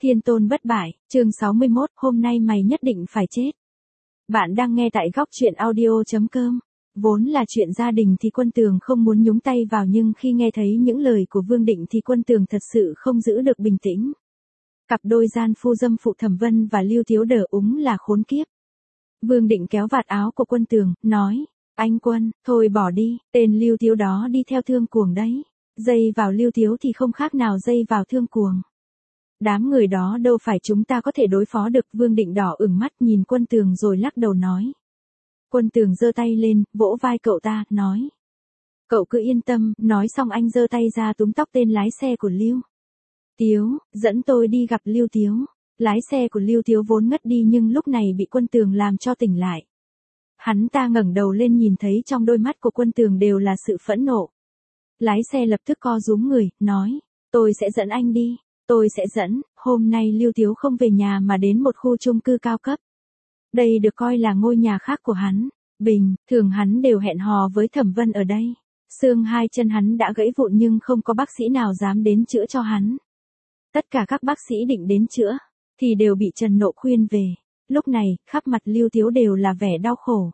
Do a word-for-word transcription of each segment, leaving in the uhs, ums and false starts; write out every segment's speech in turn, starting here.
Thiên tôn bất bại, chương sáu mươi mốt, hôm nay mày nhất định phải chết. Bạn đang nghe tại góc truyện audio chấm com. Vốn là chuyện gia đình thì Quân Tường không muốn nhúng tay vào, nhưng khi nghe thấy những lời của Vương Định thì Quân Tường thật sự không giữ được bình tĩnh. Cặp đôi gian phu dâm phụ Thẩm Vân và Lưu Thiếu đờ úng là khốn kiếp. Vương Định kéo vạt áo của Quân Tường, nói, anh Quân, thôi bỏ đi, tên Lưu Thiếu đó đi theo Thương Cuồng đấy. Dây vào Lưu Thiếu thì không khác nào dây vào Thương Cuồng. Đám người đó đâu phải chúng ta có thể đối phó được. Vương Định đỏ ửng mắt nhìn Quân Tường rồi lắc đầu nói. Quân Tường giơ tay lên, vỗ vai cậu ta, nói. Cậu cứ yên tâm, nói xong anh giơ tay ra túm tóc tên lái xe của Lưu Tiếu, dẫn tôi đi gặp Lưu Tiếu. Lái xe của Lưu Tiếu vốn ngất đi nhưng lúc này bị Quân Tường làm cho tỉnh lại. Hắn ta ngẩng đầu lên nhìn thấy trong đôi mắt của Quân Tường đều là sự phẫn nộ. Lái xe lập tức co rúm người, nói, tôi sẽ dẫn anh đi. Tôi sẽ dẫn, hôm nay Lưu Tiếu không về nhà mà đến một khu chung cư cao cấp. Đây được coi là ngôi nhà khác của hắn. Bình, thường hắn đều hẹn hò với Thẩm Vân ở đây. Xương hai chân hắn đã gãy vụn nhưng không có bác sĩ nào dám đến chữa cho hắn. Tất cả các bác sĩ định đến chữa, thì đều bị Trần Nộ khuyên về. Lúc này, khắp mặt Lưu Tiếu đều là vẻ đau khổ.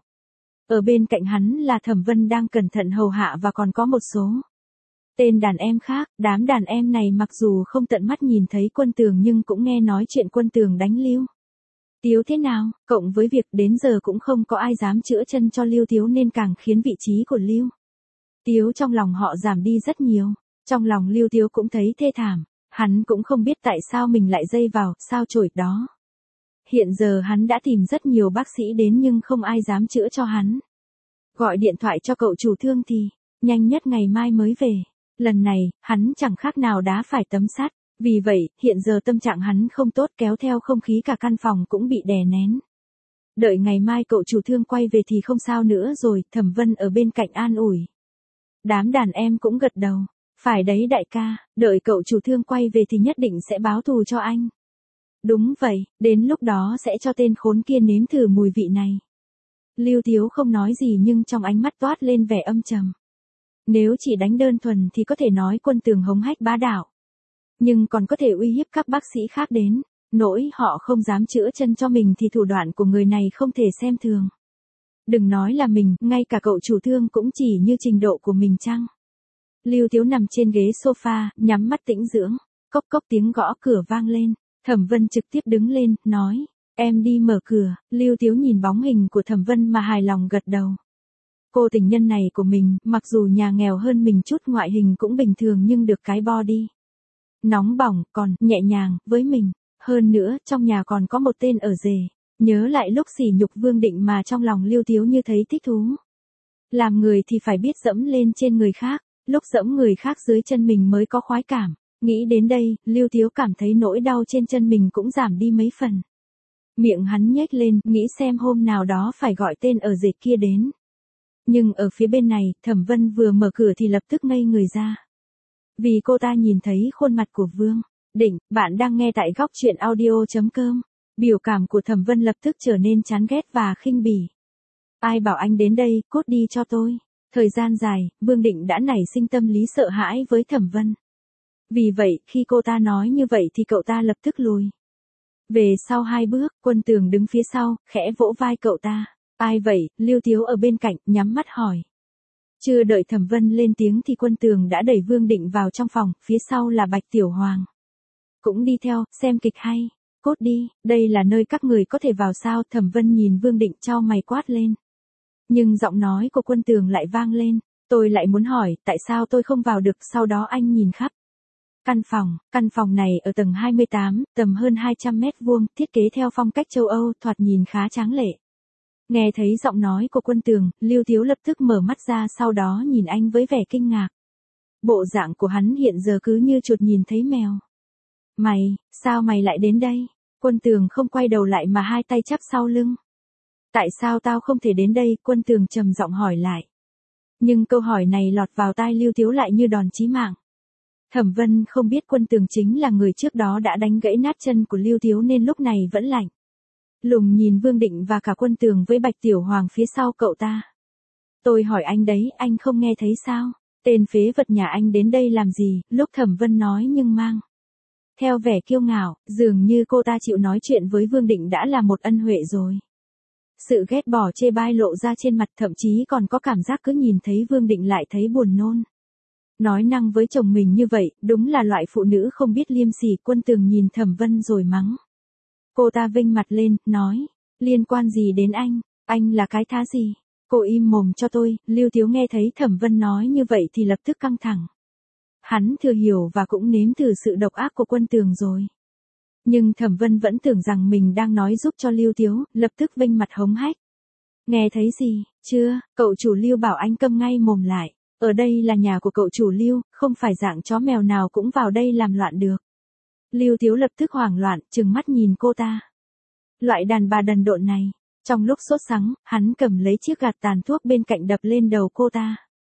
Ở bên cạnh hắn là Thẩm Vân đang cẩn thận hầu hạ và còn có một số tên đàn em khác. Đám đàn em này mặc dù không tận mắt nhìn thấy Quân Tường nhưng cũng nghe nói chuyện Quân Tường đánh Lưu Tiếu thế nào, cộng với việc đến giờ cũng không có ai dám chữa chân cho Lưu Tiếu nên càng khiến vị trí của Lưu Tiếu trong lòng họ giảm đi rất nhiều. Trong lòng Lưu Tiếu cũng thấy thê thảm, hắn cũng không biết tại sao mình lại dây vào sao chổi đó. Hiện giờ hắn đã tìm rất nhiều bác sĩ đến nhưng không ai dám chữa cho hắn. Gọi điện thoại cho cậu chủ Thương thì, nhanh nhất ngày mai mới về. Lần này, hắn chẳng khác nào đá phải tấm sắt. Vì vậy, hiện giờ tâm trạng hắn không tốt, kéo theo không khí cả căn phòng cũng bị đè nén. Đợi ngày mai cậu chủ Thương quay về thì không sao nữa rồi. Thẩm Vân ở bên cạnh an ủi. Đám đàn em cũng gật đầu. Phải đấy đại ca, đợi cậu chủ Thương quay về thì nhất định sẽ báo thù cho anh. Đúng vậy, đến lúc đó sẽ cho tên khốn kia nếm thử mùi vị này. Lưu Tiếu không nói gì nhưng trong ánh mắt toát lên vẻ âm trầm. Nếu chỉ đánh đơn thuần thì có thể nói Quân Tường hống hách bá đạo. Nhưng còn có thể uy hiếp các bác sĩ khác đến, nỗi họ không dám chữa chân cho mình thì thủ đoạn của người này không thể xem thường. Đừng nói là mình, ngay cả cậu chủ Thương cũng chỉ như trình độ của mình chăng. Lưu Tiếu nằm trên ghế sofa, nhắm mắt tĩnh dưỡng, cốc cốc tiếng gõ cửa vang lên. Thẩm Vân trực tiếp đứng lên, nói, em đi mở cửa. Lưu Tiếu nhìn bóng hình của Thẩm Vân mà hài lòng gật đầu. Cô tình nhân này của mình, mặc dù nhà nghèo hơn mình chút, ngoại hình cũng bình thường nhưng được cái body nóng bỏng, còn nhẹ nhàng với mình. Hơn nữa, trong nhà còn có một tên ở rể. Nhớ lại lúc sỉ nhục Vương Định mà trong lòng Lưu Tiếu như thấy thích thú. Làm người thì phải biết dẫm lên trên người khác, lúc dẫm người khác dưới chân mình mới có khoái cảm. Nghĩ đến đây, Lưu Tiếu cảm thấy nỗi đau trên chân mình cũng giảm đi mấy phần. Miệng hắn nhếch lên, nghĩ xem hôm nào đó phải gọi tên ở rể kia đến. Nhưng ở phía bên này, Thẩm Vân vừa mở cửa thì lập tức ngây người ra. Vì cô ta nhìn thấy khuôn mặt của Vương Định. Bạn đang nghe tại góc truyện audio chấm com. Biểu cảm của Thẩm Vân lập tức trở nên chán ghét và khinh bỉ. Ai bảo anh đến đây, cút đi cho tôi. Thời gian dài, Vương Định đã nảy sinh tâm lý sợ hãi với Thẩm Vân. Vì vậy, khi cô ta nói như vậy thì cậu ta lập tức lùi về sau hai bước. Quân Tường đứng phía sau, khẽ vỗ vai cậu ta. Ai vậy? Lưu Tiếu ở bên cạnh, nhắm mắt hỏi. Chưa đợi Thẩm Vân lên tiếng thì Quân Tường đã đẩy Vương Định vào trong phòng, phía sau là Bạch Tiểu Hoàng. Cũng đi theo, xem kịch hay. Cút đi, đây là nơi các người có thể vào sao? Thẩm Vân nhìn Vương Định chau mày quát lên. Nhưng giọng nói của Quân Tường lại vang lên. Tôi lại muốn hỏi, tại sao tôi không vào được? Sau đó anh nhìn khắp căn phòng. Căn phòng này ở tầng hai mươi tám, tầm hơn hai trăm mét vuông, thiết kế theo phong cách châu Âu, thoạt nhìn khá tráng lệ. Nghe thấy giọng nói của Quân Tường, Lưu Tiếu lập tức mở mắt ra, sau đó nhìn anh với vẻ kinh ngạc. Bộ dạng của hắn hiện giờ cứ như chuột nhìn thấy mèo. Mày, sao mày lại đến đây? Quân Tường không quay đầu lại mà hai tay chắp sau lưng. Tại sao tao không thể đến đây? Quân Tường trầm giọng hỏi lại. Nhưng câu hỏi này lọt vào tai Lưu Tiếu lại như đòn chí mạng. Thẩm Vân không biết Quân Tường chính là người trước đó đã đánh gãy nát chân của Lưu Tiếu nên lúc này vẫn lạnh lùng nhìn Vương Định và cả Quân Tường với Bạch Tiểu Hoàng phía sau cậu ta. Tôi hỏi anh đấy, anh không nghe thấy sao? Tên phế vật nhà anh đến đây làm gì? Lúc Thẩm Vân nói nhưng mang Theo vẻ kiêu ngạo, dường như cô ta chịu nói chuyện với Vương Định đã là một ân huệ rồi. Sự ghét bỏ chê bai lộ ra trên mặt, thậm chí còn có cảm giác cứ nhìn thấy Vương Định lại thấy buồn nôn. Nói năng với chồng mình như vậy, đúng là loại phụ nữ không biết liêm sỉ. Quân Tường nhìn Thẩm Vân rồi mắng. Cô ta vênh mặt lên, nói, liên quan gì đến anh, anh là cái thá gì? Cô im mồm cho tôi. Lưu Tiếu nghe thấy Thẩm Vân nói như vậy thì lập tức căng thẳng. Hắn thừa hiểu và cũng nếm thử sự độc ác của Quân Tường rồi. Nhưng Thẩm Vân vẫn tưởng rằng mình đang nói giúp cho Lưu Tiếu, lập tức vênh mặt hống hách. Nghe thấy gì, chưa, cậu chủ Lưu bảo anh câm ngay mồm lại. Ở đây là nhà của cậu chủ Lưu, không phải dạng chó mèo nào cũng vào đây làm loạn được. Lưu Tiếu lập tức hoảng loạn, trừng mắt nhìn cô ta. Loại đàn bà đần độn này. Trong lúc sốt sắng, hắn cầm lấy chiếc gạt tàn thuốc bên cạnh đập lên đầu cô ta.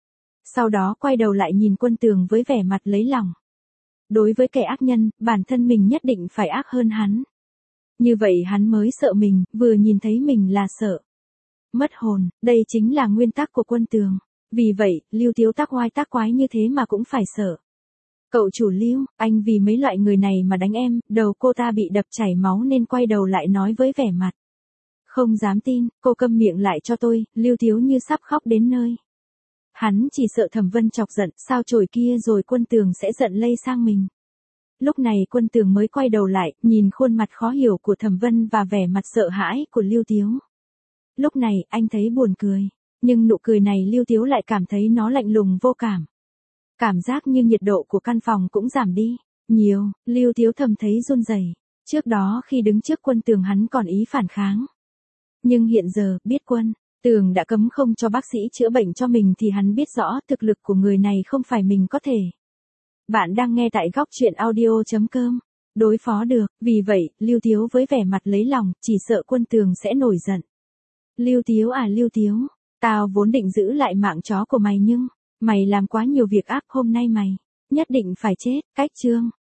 Sau đó quay đầu lại nhìn Quân Tường với vẻ mặt lấy lòng. Đối với kẻ ác nhân, bản thân mình nhất định phải ác hơn hắn. Như vậy hắn mới sợ mình, vừa nhìn thấy mình là sợ. Mất hồn, đây chính là nguyên tắc của Quân Tường. Vì vậy, Lưu Tiếu tác oai tác quái như thế mà cũng phải sợ. Cậu chủ Lưu, anh vì mấy loại người này mà đánh em. Đầu cô ta bị đập chảy máu nên quay đầu lại nói với vẻ mặt. Không dám tin, cô câm miệng lại cho tôi. Lưu Tiếu như sắp khóc đến nơi. Hắn chỉ sợ Thẩm Vân chọc giận, sao chổi kia rồi Quân Tường sẽ giận lây sang mình. Lúc này Quân Tường mới quay đầu lại, nhìn khuôn mặt khó hiểu của Thẩm Vân và vẻ mặt sợ hãi của Lưu Tiếu. Lúc này, anh thấy buồn cười, nhưng nụ cười này Lưu Tiếu lại cảm thấy nó lạnh lùng vô cảm. Cảm giác như nhiệt độ của căn phòng cũng giảm đi nhiều. Lưu Tiếu thầm thấy run rẩy. Trước đó khi đứng trước Quân Tường hắn còn ý phản kháng. Nhưng hiện giờ, biết Quân Tường đã cấm không cho bác sĩ chữa bệnh cho mình thì hắn biết rõ thực lực của người này không phải mình có thể. Bạn đang nghe tại góc truyện audio chấm com. Đối phó được, vì vậy, Lưu Tiếu với vẻ mặt lấy lòng, chỉ sợ Quân Tường sẽ nổi giận. Lưu Tiếu à Lưu Tiếu, tao vốn định giữ lại mạng chó của mày nhưng, mày làm quá nhiều việc ác, hôm nay mày, nhất định phải chết. Cách chương